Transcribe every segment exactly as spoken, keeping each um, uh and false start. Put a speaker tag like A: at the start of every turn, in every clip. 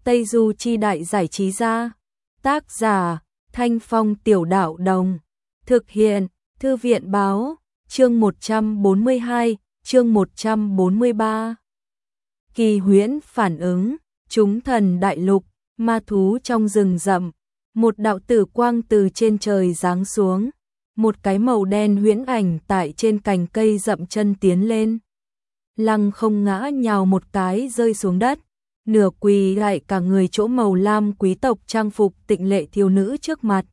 A: Tây Du Chi Đại Giải Trí Gia. Tác giả Thanh Phong Tiểu Đạo Đồng. Thực hiện Thư viện Báo. Chương một trăm bốn mươi hai, chương một trăm bốn mươi ba. Kỳ huyễn phản ứng, chúng thần đại lục, ma thú trong rừng rậm. Một đạo tử quang từ trên trời giáng xuống, một cái màu đen huyễn ảnh tại trên cành cây dậm chân tiến lên. Lăng không ngã nhào một cái rơi xuống đất, nửa quỳ lại cả người chỗ màu lam quý tộc trang phục tịnh lệ thiếu nữ trước mặt.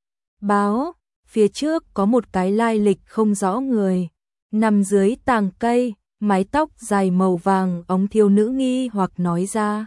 A: Báo, phía trước có một cái lai lịch không rõ người, nằm dưới tàng cây, mái tóc dài màu vàng óng thiếu nữ nghi hoặc nói ra.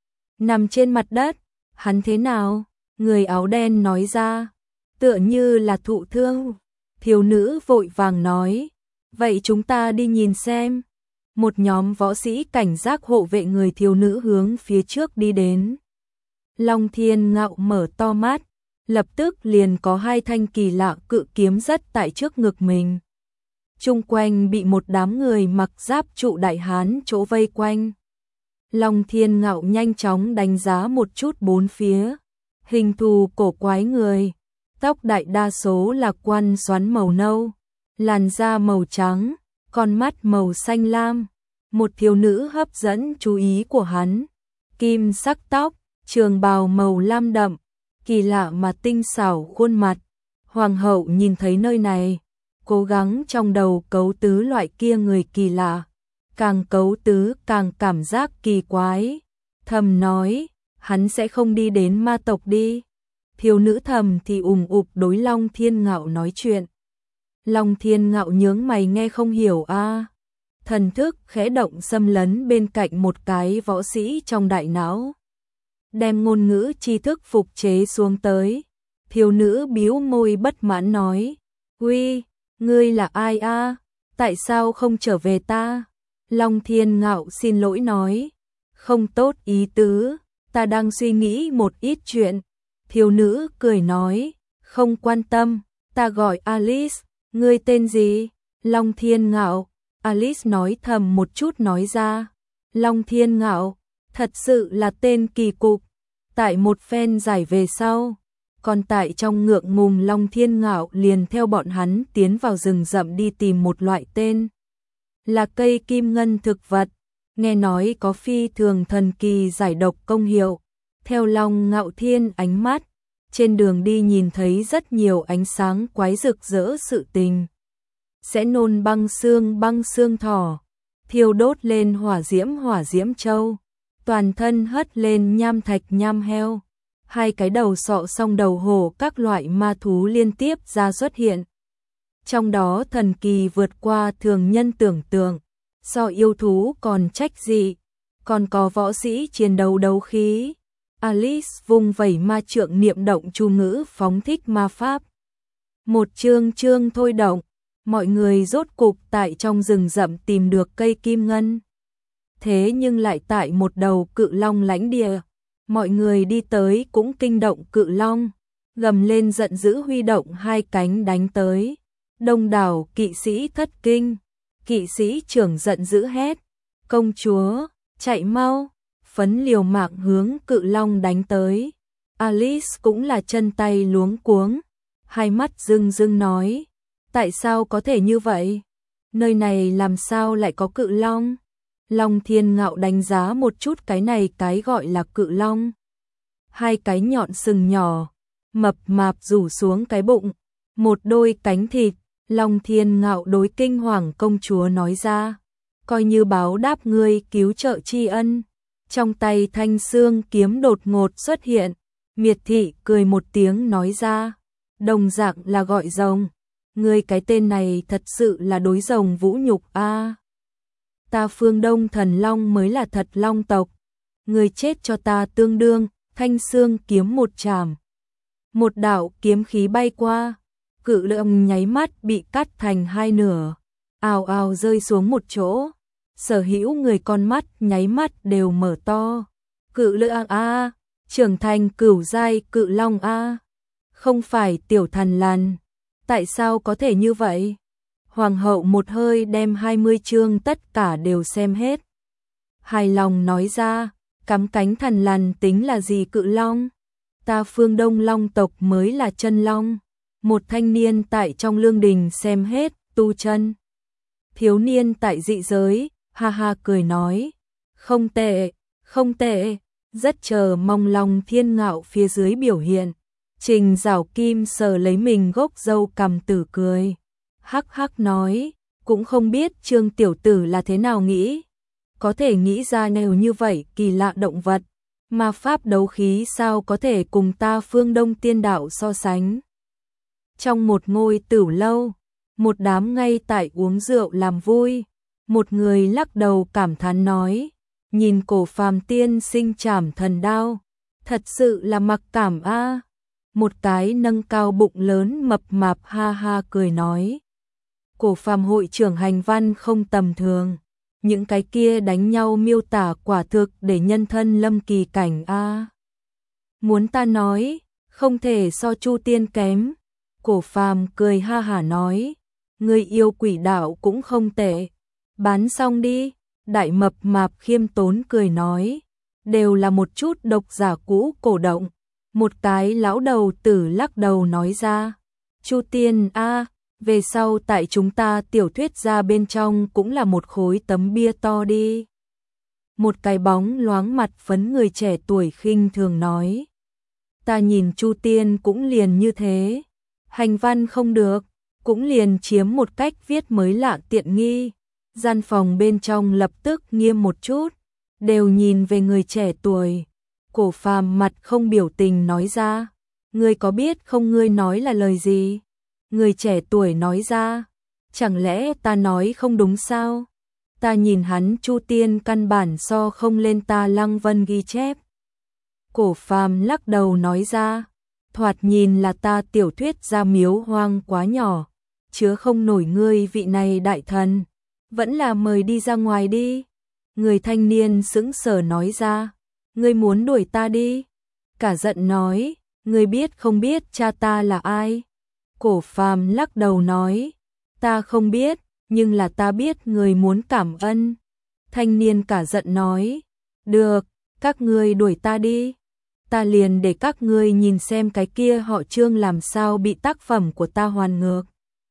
A: Nằm trên mặt đất, hắn thế nào? Người áo đen nói ra, tựa như là thụ thương. Thiếu nữ vội vàng nói, vậy chúng ta đi nhìn xem. Một nhóm võ sĩ cảnh giác hộ vệ người thiếu nữ hướng phía trước đi đến. Long Thiên Ngạo mở to mắt, lập tức liền có hai thanh kỳ lạ cự kiếm rất tại trước ngực mình. Chung quanh bị một đám người mặc giáp trụ đại hán chỗ vây quanh. Long Thiên Ngạo nhanh chóng đánh giá một chút bốn phía. Hình thù cổ quái người, tóc đại đa số là quan xoắn màu nâu, làn da màu trắng, con mắt màu xanh lam. Một thiếu nữ hấp dẫn chú ý của hắn, kim sắc tóc, trường bào màu lam đậm, kỳ lạ mà tinh xảo khuôn mặt. Hoàng hậu nhìn thấy nơi này, cố gắng trong đầu cấu tứ loại kia người kỳ lạ, càng cấu tứ càng cảm giác kỳ quái, thầm nói, hắn sẽ không đi đến ma tộc đi. Thiếu nữ thầm thì ùm ụp đối Long Thiên Ngạo nói chuyện. Long Thiên Ngạo nhướng mày nghe không hiểu a. À. Thần thức khẽ động xâm lấn bên cạnh một cái võ sĩ trong đại não, đem ngôn ngữ tri thức phục chế xuống tới. Thiếu nữ bĩu môi bất mãn nói, uy, ngươi là ai a? À? Tại sao không trở về ta? Long Thiên Ngạo xin lỗi nói, không tốt ý tứ, ta đang suy nghĩ một ít chuyện. Thiếu nữ cười nói, không quan tâm, ta gọi Alice, ngươi tên gì? Long Thiên Ngạo. Alice nói thầm một chút nói ra, Long Thiên Ngạo, thật sự là tên kỳ cục. Tại một phen giải về sau, còn tại trong ngượng ngùng Long Thiên Ngạo liền theo bọn hắn tiến vào rừng rậm đi tìm một loại tên là cây kim ngân thực vật, nghe nói có phi thường thần kỳ giải độc công hiệu. Theo Long Ngạo Thiên ánh mắt, trên đường đi nhìn thấy rất nhiều ánh sáng quái rực rỡ sự tình. Sẽ nôn băng xương băng xương thỏ, thiêu đốt lên hỏa diễm hỏa diễm châu, toàn thân hất lên nham thạch nham heo, hai cái đầu sọ song đầu hổ các loại ma thú liên tiếp ra xuất hiện. Trong đó thần kỳ vượt qua thường nhân tưởng tượng, so yêu thú còn trách dị, còn có võ sĩ chiến đấu đấu khí. Alice vung vẩy ma trượng niệm động chú ngữ phóng thích ma pháp. Một chương chương thôi động, mọi người rốt cục tại trong rừng rậm tìm được cây kim ngân. Thế nhưng lại tại một đầu cự long lãnh địa, mọi người đi tới cũng kinh động cự long, gầm lên giận dữ huy động hai cánh đánh tới. Đông đảo kỵ sĩ thất kinh, kỵ sĩ trưởng giận dữ hét, công chúa, chạy mau, phấn liều mạng hướng cự long đánh tới. Alice cũng là chân tay luống cuống, hai mắt rưng rưng nói, tại sao có thể như vậy? Nơi này làm sao lại có cự long? Long Thiên Ngạo đánh giá một chút cái này cái gọi là cự long. Hai cái nhọn sừng nhỏ, mập mạp rủ xuống cái bụng, một đôi cánh thịt. Long Thiên Ngạo đối kinh hoàng công chúa nói ra, coi như báo đáp ngươi cứu trợ tri ân. Trong tay thanh xương kiếm đột ngột xuất hiện, miệt thị cười một tiếng nói ra, đồng dạng là gọi rồng. Ngươi cái tên này thật sự là đối rồng vũ nhục a. À, ta phương Đông thần long mới là thật long tộc. Ngươi chết cho ta tương đương. Thanh xương kiếm một chảm, một đạo kiếm khí bay qua, cự long nháy mắt bị cắt thành hai nửa, ào ào rơi xuống một chỗ. Sở hữu người con mắt nháy mắt đều mở to. Cự long a, trưởng thành cửu giai cự long a, không phải tiểu thần lằn. Tại sao có thể như vậy? Hoàng hậu một hơi đem hai mươi chương tất cả đều xem hết. Hài lòng nói ra, Cắm cánh thằn lằn tính là gì cự long? Ta Phương Đông Long tộc mới là chân long. Một thanh niên tại trong lương đình xem hết, tu chân. Thiếu niên tại dị giới, ha ha cười nói. Không tệ, không tệ, rất chờ mong Long Thiên Ngạo phía dưới biểu hiện. Trình Giảo Kim sờ lấy mình gốc râu cằm tử cười. Hắc hắc nói, cũng không biết Trương tiểu tử là thế nào nghĩ. Có thể nghĩ ra đều như vậy kỳ lạ động vật. Ma pháp đấu khí sao có thể cùng ta Phương Đông tiên đạo so sánh. Trong một ngôi tửu lâu, một đám ngay tại uống rượu làm vui. Một người lắc đầu cảm thán nói, nhìn Cổ Phàm tiên sinh chảm thần đao, thật sự là mặc cảm a. Một cái nâng cao bụng lớn mập mạp ha ha cười nói, Cổ Phàm hội trưởng hành văn không tầm thường, những cái kia đánh nhau miêu tả quả thực để nhân thân lâm kỳ cảnh a. Muốn ta nói, không thể so Chu Tiên kém. Cổ Phàm cười ha hả nói, người yêu quỷ đạo cũng không tệ. Bán xong đi, đại mập mạp khiêm tốn cười nói, đều là một chút độc giả cũ cổ động. Một cái lão đầu tử lắc đầu nói ra, Chu Tiên a, về sau tại chúng ta tiểu thuyết ra bên trong cũng là một khối tấm bia to đi. Một cái bóng loáng mặt phấn người trẻ tuổi khinh thường nói, ta nhìn Chu Tiên cũng liền như thế, hành văn không được, cũng liền chiếm một cách viết mới lạ tiện nghi. Gian phòng bên trong lập tức nghiêm một chút, đều nhìn về người trẻ tuổi. Cổ Phàm mặt không biểu tình nói ra, ngươi có biết không ngươi nói là lời gì? Người trẻ tuổi nói ra, chẳng lẽ ta nói không đúng sao? Ta nhìn hắn Chu Tiên căn bản so không lên ta Lăng Vân ghi chép. Cổ Phàm lắc đầu nói ra, thoạt nhìn là ta tiểu thuyết ra miếu hoang quá nhỏ, chứa không nổi ngươi vị này đại thần. Vẫn là mời đi ra ngoài đi. Người thanh niên sững sờ nói ra, ngươi muốn đuổi ta đi. Cả giận nói, ngươi biết không biết cha ta là ai? Cổ Phàm lắc đầu nói, ta không biết, nhưng là ta biết người muốn cảm ơn. Thanh niên cả giận nói, được, các ngươi đuổi ta đi. Ta liền để các ngươi nhìn xem cái kia họ Trương làm sao bị tác phẩm của ta hoàn ngược.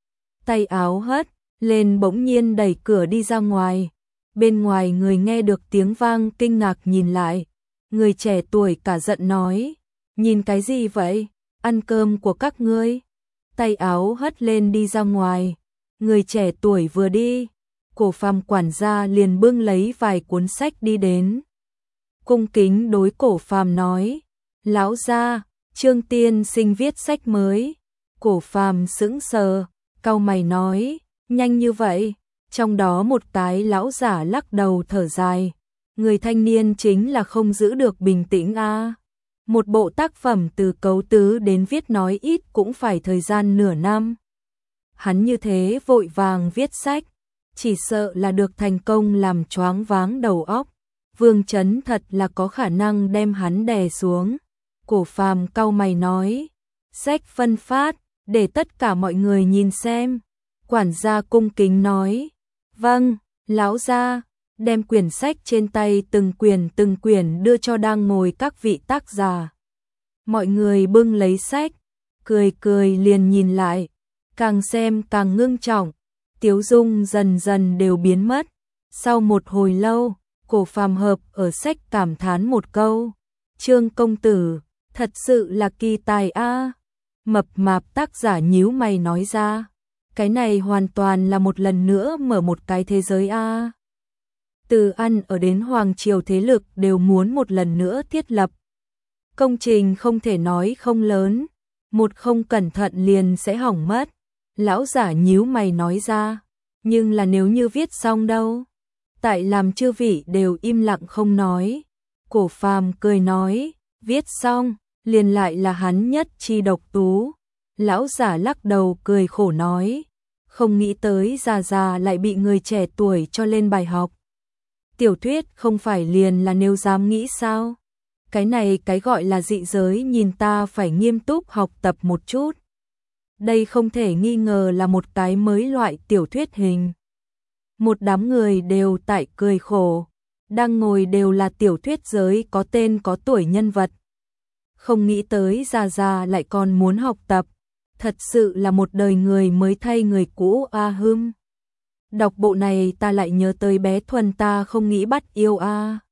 A: Tay áo hất lên bỗng nhiên đẩy cửa đi ra ngoài. Bên ngoài người nghe được tiếng vang kinh ngạc nhìn lại. Người trẻ tuổi cả giận nói, nhìn cái gì vậy? Ăn cơm của các ngươi. Tay áo hất lên đi ra ngoài. Người trẻ tuổi vừa đi, Cổ Phàm quản gia liền bưng lấy vài cuốn sách đi đến. Cung kính đối Cổ Phàm nói, lão gia, Trương tiên sinh viết sách mới. Cổ Phàm sững sờ, cau mày nói, nhanh như vậy? Trong đó một cái lão giả lắc đầu thở dài, người thanh niên chính là không giữ được bình tĩnh a. Một bộ tác phẩm từ cấu tứ đến viết nói ít cũng phải thời gian nửa năm. Hắn như thế vội vàng viết sách, chỉ sợ là được thành công làm choáng váng đầu óc. Vương Chấn thật là có khả năng đem hắn đè xuống. Cổ Phàm cau mày nói, sách phân phát, để tất cả mọi người nhìn xem. Quản gia cung kính nói, vâng, lão gia, đem quyển sách trên tay từng quyển từng quyển đưa cho đang ngồi các vị tác giả. Mọi người bưng lấy sách, cười cười liền nhìn lại, càng xem càng ngưng trọng, tiếu dung dần dần đều biến mất. Sau một hồi lâu, Cổ Phàm hợp ở sách cảm thán một câu, Trương công tử, thật sự là kỳ tài a. Mập mạp tác giả nhíu mày nói ra, cái này hoàn toàn là một lần nữa mở một cái thế giới a. Từ ăn ở đến hoàng triều thế lực đều muốn một lần nữa thiết lập. Công trình không thể nói không lớn, một không cẩn thận liền sẽ hỏng mất. Lão giả nhíu mày nói ra, nhưng là nếu như viết xong đâu? Tại làm chư vị đều im lặng không nói. Cổ Phàm cười nói, viết xong, liền lại là hắn nhất chi độc tú. Lão giả lắc đầu cười khổ nói, không nghĩ tới già già lại bị người trẻ tuổi cho lên bài học. Tiểu thuyết không phải liền là nếu dám nghĩ sao? Cái này cái gọi là dị giới nhìn ta phải nghiêm túc học tập một chút. Đây không thể nghi ngờ là một cái mới loại tiểu thuyết hình. Một đám người đều tại cười khổ. đang ngồi đều là tiểu thuyết giới có tên có tuổi nhân vật. Không nghĩ tới Gia Gia lại còn muốn học tập, thật sự là một đời người mới thay người cũ a hưm. Đọc bộ này ta lại nhớ tới bé Thuần ta không nghĩ bắt yêu a.